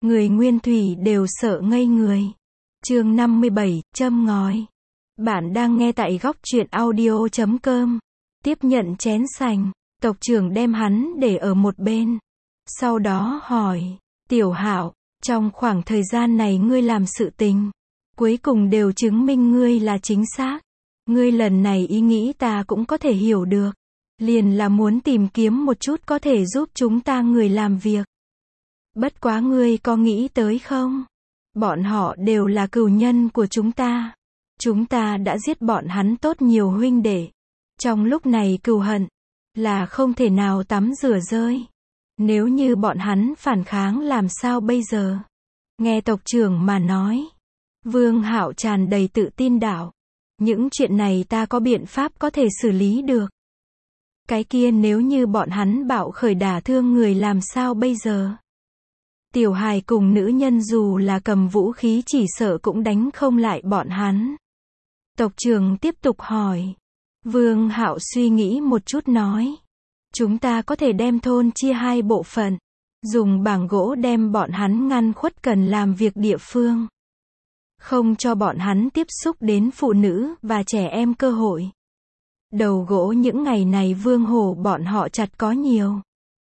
Người nguyên thủy đều sợ ngây người. Chương 57, châm ngòi. Bạn đang nghe tại góc truyện audio.com. Tiếp nhận chén sành, tộc trưởng đem hắn để ở một bên. Sau đó hỏi, Tiểu Hạo, trong khoảng thời gian này ngươi làm sự tình, cuối cùng đều chứng minh ngươi là chính xác. Ngươi lần này ý nghĩ ta cũng có thể hiểu được. Liền là muốn tìm kiếm một chút có thể giúp chúng ta người làm việc. Bất quá ngươi có nghĩ tới không? Bọn họ đều là cừu nhân của chúng ta. Chúng ta đã giết bọn hắn tốt nhiều huynh đệ. Trong lúc này cừu hận là không thể nào tắm rửa rơi. Nếu như bọn hắn phản kháng làm sao bây giờ? Nghe tộc trưởng mà nói. Vương Hạo tràn đầy tự tin đạo. Những chuyện này ta có biện pháp có thể xử lý được. Cái kia nếu như bọn hắn bạo khởi đả thương người làm sao bây giờ? Tiểu hài cùng nữ nhân dù là cầm vũ khí chỉ sợ cũng đánh không lại bọn hắn. Tộc trưởng tiếp tục hỏi. Vương Hạo suy nghĩ một chút nói. Chúng ta có thể đem thôn chia hai bộ phận. Dùng bảng gỗ đem bọn hắn ngăn khuất cần làm việc địa phương. Không cho bọn hắn tiếp xúc đến phụ nữ và trẻ em cơ hội. Đầu gỗ những ngày này Vương Hổ bọn họ chặt có nhiều.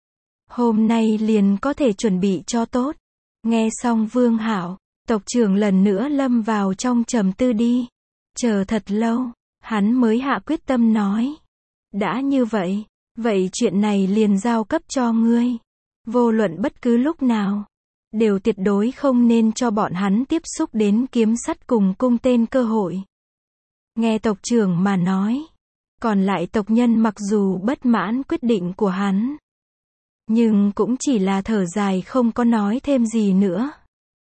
Hôm nay liền có thể chuẩn bị cho tốt. Nghe xong Vương Hạo, tộc trưởng lần nữa lâm vào trong trầm tư đi. Chờ thật lâu, hắn mới hạ quyết tâm nói. Đã như vậy, vậy chuyện này liền giao cấp cho ngươi. Vô luận bất cứ lúc nào, đều tuyệt đối không nên cho bọn hắn tiếp xúc đến kiếm sắt cùng cung tên cơ hội. Nghe tộc trưởng mà nói. Còn lại tộc nhân mặc dù bất mãn quyết định của hắn. Nhưng cũng chỉ là thở dài không có nói thêm gì nữa.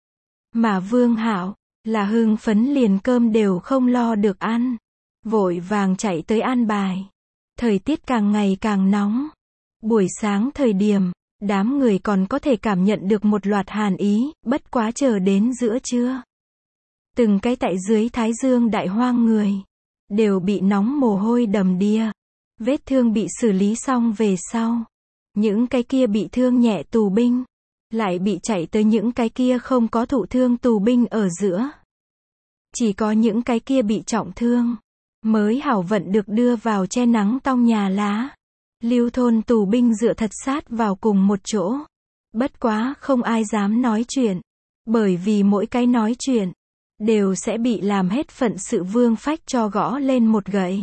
Mà Vương Hạo là hưng phấn liền cơm đều không lo được ăn. Vội vàng chạy tới an bài. Thời tiết càng ngày càng nóng. Buổi sáng thời điểm, đám người còn có thể cảm nhận được một loạt hàn ý, bất quá chờ đến giữa trưa. Từng cái tại dưới thái dương đại hoang người. Đều bị nóng mồ hôi đầm đìa. Vết thương bị xử lý xong về sau. Những cái kia bị thương nhẹ tù binh. Lại bị chạy tới những cái kia không có thụ thương tù binh ở giữa. Chỉ có những cái kia bị trọng thương. Mới hảo vận được đưa vào che nắng tong nhà lá. Lưu thôn tù binh dựa thật sát vào cùng một chỗ. Bất quá không ai dám nói chuyện. Bởi vì mỗi cái nói chuyện đều sẽ bị làm hết phận sự Vương Phách cho gõ lên một gậy.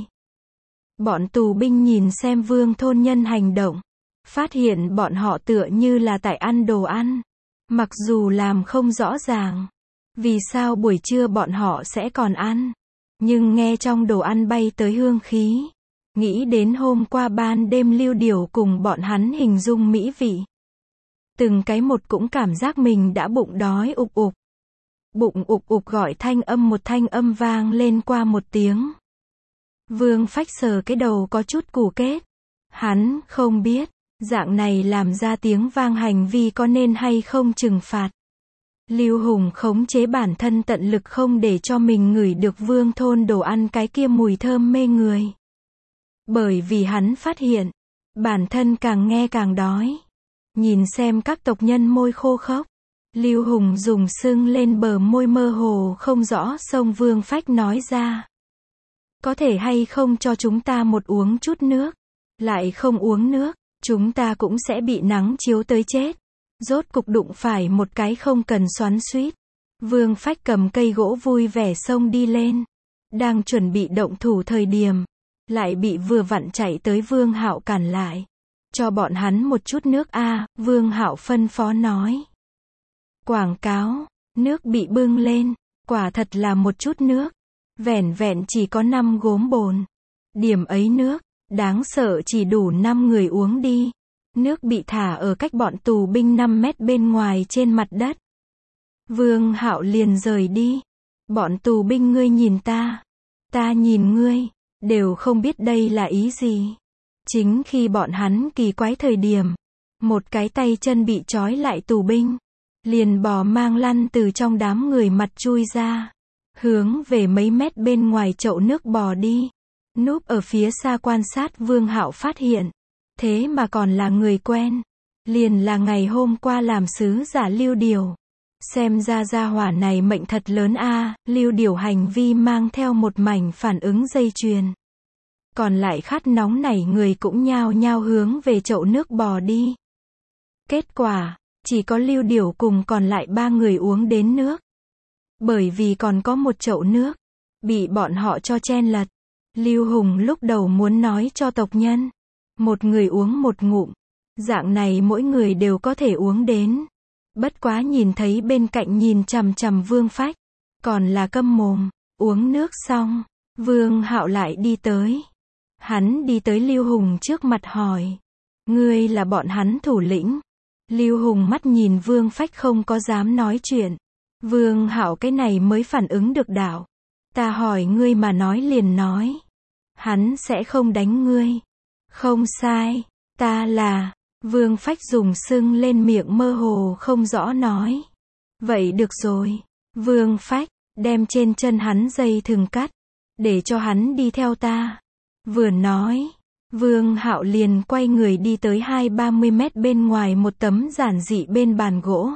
Bọn tù binh nhìn xem Vương thôn nhân hành động. Phát hiện bọn họ tựa như là tại ăn đồ ăn. Mặc dù làm không rõ ràng. Vì sao buổi trưa bọn họ sẽ còn ăn. Nhưng nghe trong đồ ăn bay tới hương khí. Nghĩ đến hôm qua ban đêm Lưu Điều cùng bọn hắn hình dung mỹ vị. Từng cái một cũng cảm giác mình đã bụng đói ục ục. Bụng ục ục gọi một thanh âm vang lên qua một tiếng. Vương Phách sờ cái đầu có chút củ kết. Hắn không biết, dạng này làm ra tiếng vang hành vi có nên hay không trừng phạt. Lưu Hùng khống chế bản thân tận lực không để cho mình ngửi được Vương thôn đồ ăn cái kia mùi thơm mê người. Bởi vì hắn phát hiện, bản thân càng nghe càng đói. Nhìn xem các tộc nhân môi khô khốc. Lưu Hùng dùng sưng lên bờ môi mơ hồ không rõ xông Vương Phách nói ra. Có thể hay không cho chúng ta một uống chút nước. Lại không uống nước, chúng ta cũng sẽ bị nắng chiếu tới chết. Rốt cục đụng phải một cái không cần xoắn xuýt. Vương Phách cầm cây gỗ vui vẻ xông đi lên. Đang chuẩn bị động thủ thời điểm. Lại bị vừa vặn chạy tới Vương Hạo cản lại. Cho bọn hắn một chút nước a. Vương Hạo phân phó nói. Quảng cáo, nước bị bưng lên, quả thật là một chút nước. Vẻn vẹn chỉ có 5 gốm bồn. Điểm ấy nước, đáng sợ chỉ đủ 5 người uống đi. Nước bị thả ở cách bọn tù binh 5 mét bên ngoài trên mặt đất. Vương Hạo liền rời đi. Bọn tù binh ngươi nhìn ta nhìn ngươi, đều không biết đây là ý gì. Chính khi bọn hắn kỳ quái thời điểm, một cái tay chân bị trói lại tù binh. Liền bò mang lăn từ trong đám người mặt chui ra. Hướng về mấy mét bên ngoài chậu nước bò đi. Núp ở phía xa quan sát Vương Hạo phát hiện. Thế mà còn là người quen. Liền là ngày hôm qua làm sứ giả Lưu Điều. Xem ra gia hỏa này mệnh thật lớn a. Lưu Điểu hành vi mang theo một mảnh phản ứng dây chuyền. Còn lại khát nóng nảy người cũng nhao nhao hướng về chậu nước bò đi. Kết quả, chỉ có Lưu Điểu cùng còn lại 3 người uống đến nước. Bởi vì còn có một chậu nước, bị bọn họ cho chen lật. Lưu Hùng lúc đầu muốn nói cho tộc nhân, một người uống một ngụm, dạng này mỗi người đều có thể uống đến. Bất quá nhìn thấy bên cạnh nhìn chằm chằm Vương Phách, còn là câm mồm. Uống nước xong, Vương Hạo lại đi tới. Hắn đi tới Lưu Hùng trước mặt hỏi, ngươi là bọn hắn thủ lĩnh? Lưu Hùng mắt nhìn Vương Phách không có dám nói chuyện. Vương Hạo cái này mới phản ứng được đảo. Ta hỏi ngươi mà nói liền nói. Hắn sẽ không đánh ngươi. Không sai, ta là... Vương Phách dùng sưng lên miệng mơ hồ không rõ nói. Vậy được rồi. Vương Phách, đem trên chân hắn dây thừng cắt, để cho hắn đi theo ta. Vừa nói, Vương Hạo liền quay người đi tới 20-30 mét bên ngoài một tấm giản dị bên bàn gỗ.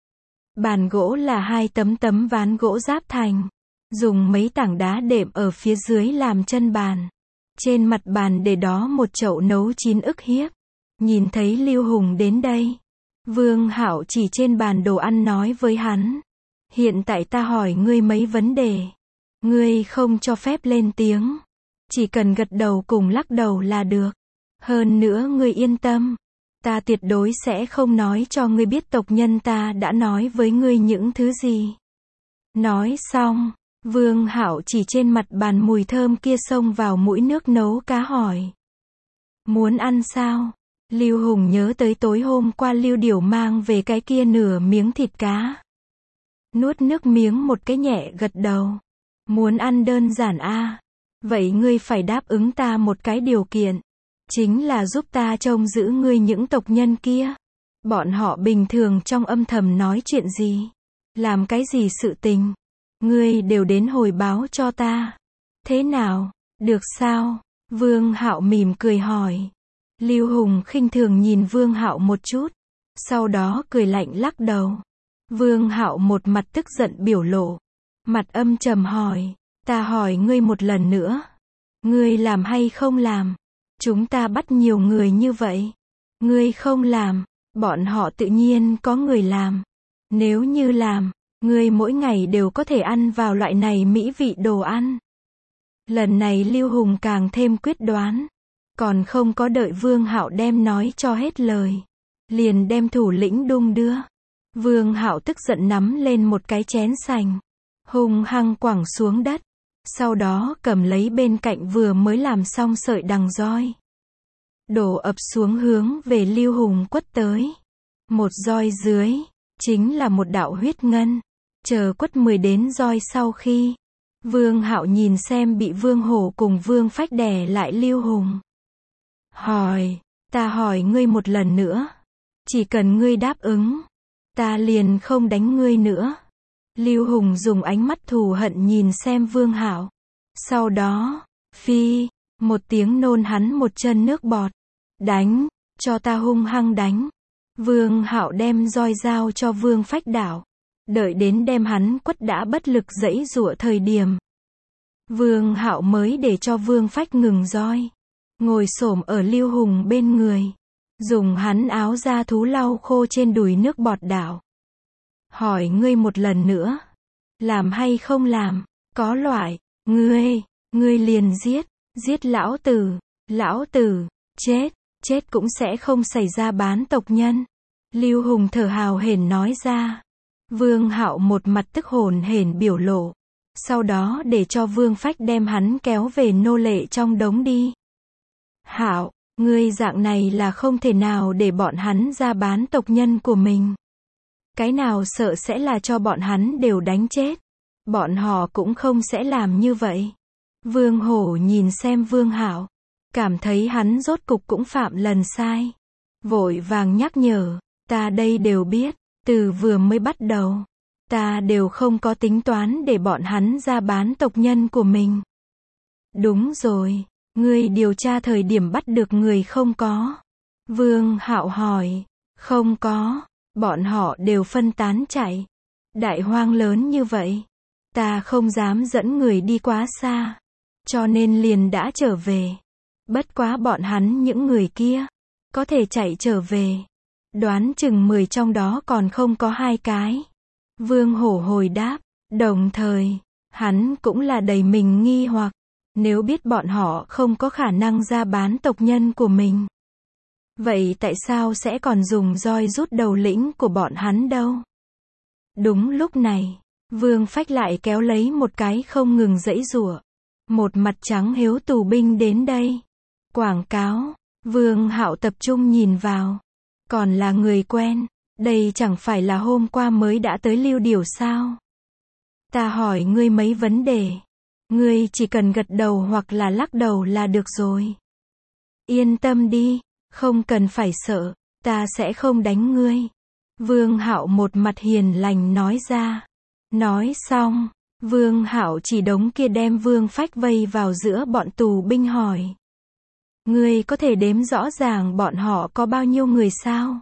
Bàn gỗ là 2 tấm ván gỗ giáp thành, dùng mấy tảng đá đệm ở phía dưới làm chân bàn. Trên mặt bàn để đó một chậu nấu chín ức hiếp. Nhìn thấy Lưu Hùng đến đây, Vương Hạo chỉ trên bàn đồ ăn nói với hắn. Hiện tại ta hỏi ngươi mấy vấn đề. Ngươi không cho phép lên tiếng. Chỉ cần gật đầu cùng lắc đầu là được. Hơn nữa ngươi yên tâm. Ta tuyệt đối sẽ không nói cho ngươi biết tộc nhân ta đã nói với ngươi những thứ gì. Nói xong, Vương Hạo chỉ trên mặt bàn mùi thơm kia xông vào mũi nước nấu cá hỏi. Muốn ăn sao? Lưu Hùng nhớ tới tối hôm qua Lưu Điểu mang về cái kia nửa miếng thịt cá. Nuốt nước miếng một cái nhẹ gật đầu. Muốn ăn đơn giản a. Vậy ngươi phải đáp ứng ta một cái điều kiện. Chính là giúp ta trông giữ ngươi những tộc nhân kia. Bọn họ bình thường trong âm thầm nói chuyện gì, làm cái gì sự tình, ngươi đều đến hồi báo cho ta. Thế nào, được sao? Vương Hạo mỉm cười hỏi. Lưu Hùng khinh thường nhìn Vương Hạo một chút, sau đó cười lạnh lắc đầu. Vương Hạo một mặt tức giận biểu lộ, mặt âm trầm hỏi, ta hỏi ngươi một lần nữa, ngươi làm hay không làm? Chúng ta bắt nhiều người như vậy, ngươi không làm, bọn họ tự nhiên có người làm. Nếu như làm, ngươi mỗi ngày đều có thể ăn vào loại này mỹ vị đồ ăn. Lần này Lưu Hùng càng thêm quyết đoán. Còn không có đợi Vương Hạo đem nói cho hết lời, liền đem thủ lĩnh đung đưa. Vương Hạo tức giận nắm lên một cái chén sành, hung hăng quẳng xuống đất, sau đó cầm lấy bên cạnh vừa mới làm xong sợi đằng roi, đổ ập xuống hướng về Lưu Hùng quất tới. Một roi dưới, chính là một đạo huyết ngân. Chờ quất 10 đến roi sau khi, Vương Hạo nhìn xem bị Vương Hổ cùng Vương Phách đè lại Lưu Hùng. Hỏi, ta hỏi ngươi một lần nữa. Chỉ cần ngươi đáp ứng, ta liền không đánh ngươi nữa. Lưu Hùng dùng ánh mắt thù hận nhìn xem Vương Hạo. Sau đó, phi, một tiếng nôn hắn một chân nước bọt. Đánh, cho ta hung hăng đánh. Vương Hạo đem roi dao cho Vương Phách đảo. Đợi đến đem hắn quất đã bất lực giãy giụa thời điểm, Vương Hạo mới để cho Vương Phách ngừng roi, ngồi xổm ở Lưu Hùng bên người, dùng hắn áo da thú lau khô trên đùi nước bọt đảo. Hỏi ngươi một lần nữa, làm hay không làm? Có loại, ngươi liền giết lão tử, chết cũng sẽ không xảy ra bán tộc nhân. Lưu Hùng thở hào hển nói ra. Vương Hạo một mặt tức hồn hển biểu lộ, sau đó để cho Vương Phách đem hắn kéo về nô lệ trong đống đi. Hạo, ngươi dạng này là không thể nào để bọn hắn ra bán tộc nhân của mình. Cái nào sợ sẽ là cho bọn hắn đều đánh chết. Bọn họ cũng không sẽ làm như vậy. Vương Hổ nhìn xem Vương Hạo, cảm thấy hắn rốt cục cũng phạm lần sai. Vội vàng nhắc nhở, ta đây đều biết, từ vừa mới bắt đầu, ta đều không có tính toán để bọn hắn ra bán tộc nhân của mình. Đúng rồi, ngươi điều tra thời điểm bắt được người không có? Vương Hạo hỏi, không có, bọn họ đều phân tán chạy. Đại hoang lớn như vậy, ta không dám dẫn người đi quá xa, cho nên liền đã trở về. Bất quá bọn hắn những người kia, có thể chạy trở về. Đoán chừng 10 trong đó còn không có 2 cái. Vương Hổ hồi đáp, đồng thời, hắn cũng là đầy mình nghi hoặc, nếu biết bọn họ không có khả năng ra bán tộc nhân của mình. Vậy tại sao sẽ còn dùng roi rút đầu lĩnh của bọn hắn đâu? Đúng lúc này, Vương Phách lại kéo lấy một cái không ngừng giãy giụa. Một mặt trắng hiếu tù binh đến đây. Quảng cáo, Vương Hạo tập trung nhìn vào. Còn là người quen, đây chẳng phải là hôm qua mới đã tới Lưu Điểu sao? Ta hỏi ngươi mấy vấn đề. Ngươi chỉ cần gật đầu hoặc là lắc đầu là được rồi. Yên tâm đi, không cần phải sợ, ta sẽ không đánh ngươi. Vương Hạo một mặt hiền lành nói ra. Nói xong, Vương Hạo chỉ đống kia đem Vương Phách vây vào giữa bọn tù binh hỏi. Ngươi có thể đếm rõ ràng bọn họ có bao nhiêu người sao?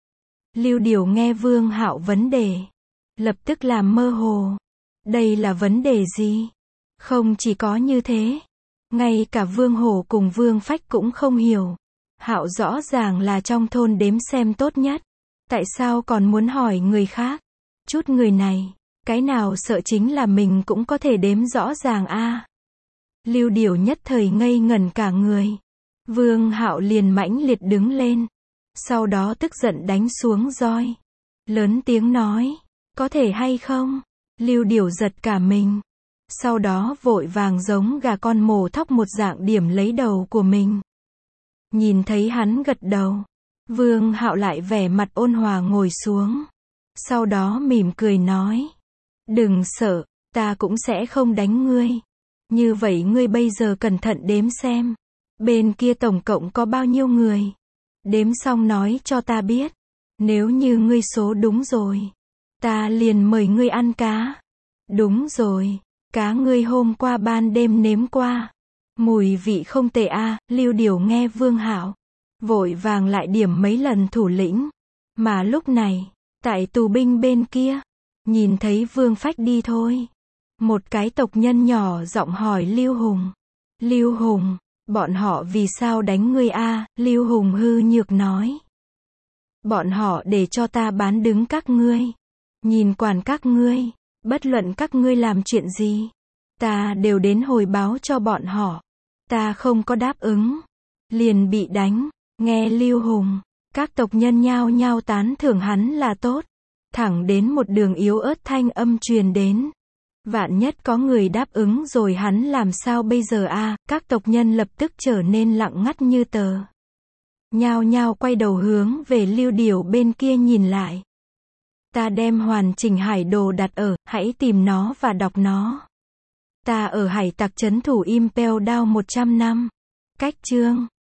Lưu Điểu nghe Vương Hạo vấn đề, lập tức làm mơ hồ. Đây là vấn đề gì? Không chỉ có như thế, ngay cả Vương Hổ cùng Vương Phách cũng không hiểu. Hạo rõ ràng là trong thôn đếm xem tốt nhất, tại sao còn muốn hỏi người khác? Chút người này, cái nào sợ chính là mình cũng có thể đếm rõ ràng a. Lưu Điểu nhất thời ngây ngẩn cả người. Vương Hạo liền mãnh liệt đứng lên, sau đó tức giận đánh xuống roi, lớn tiếng nói, có thể hay không? Lưu Điểu giật cả mình, sau đó vội vàng giống gà con mổ thóc một dạng điểm lấy đầu của mình. Nhìn thấy hắn gật đầu, Vương Hạo lại vẻ mặt ôn hòa ngồi xuống, sau đó mỉm cười nói, đừng sợ, ta cũng sẽ không đánh ngươi. Như vậy ngươi bây giờ cẩn thận đếm xem, bên kia tổng cộng có bao nhiêu người? Đếm xong nói cho ta biết, nếu như ngươi số đúng rồi, ta liền mời ngươi ăn cá. Đúng rồi, cá ngươi hôm qua ban đêm nếm qua, mùi vị không tệ a. Lưu Điểu nghe Vương Hạo, vội vàng lại điểm mấy lần thủ lĩnh. Mà lúc này, tại tù binh bên kia, nhìn thấy Vương Phách đi thôi. Một cái tộc nhân nhỏ giọng hỏi Lưu Hùng. Lưu Hùng, bọn họ vì sao đánh ngươi a? Lưu Hùng hư nhược nói. Bọn họ để cho ta bán đứng các ngươi, nhìn quản các ngươi, bất luận các ngươi làm chuyện gì, ta đều đến hồi báo cho bọn họ. Ta không có đáp ứng, liền bị đánh. Nghe Lưu Hùng, các tộc nhân nhao nhao tán thưởng hắn là tốt. Thẳng đến một đường yếu ớt thanh âm truyền đến. Vạn nhất có người đáp ứng rồi hắn làm sao bây giờ a? Các tộc nhân lập tức trở nên lặng ngắt như tờ. Nhao nhao quay đầu hướng về Lưu Điểu bên kia nhìn lại. Ta đem hoàn chỉnh hải đồ đặt ở, hãy tìm nó và đọc nó. Ta ở hải tặc trấn thủ Impel Down 100 năm. Cách chương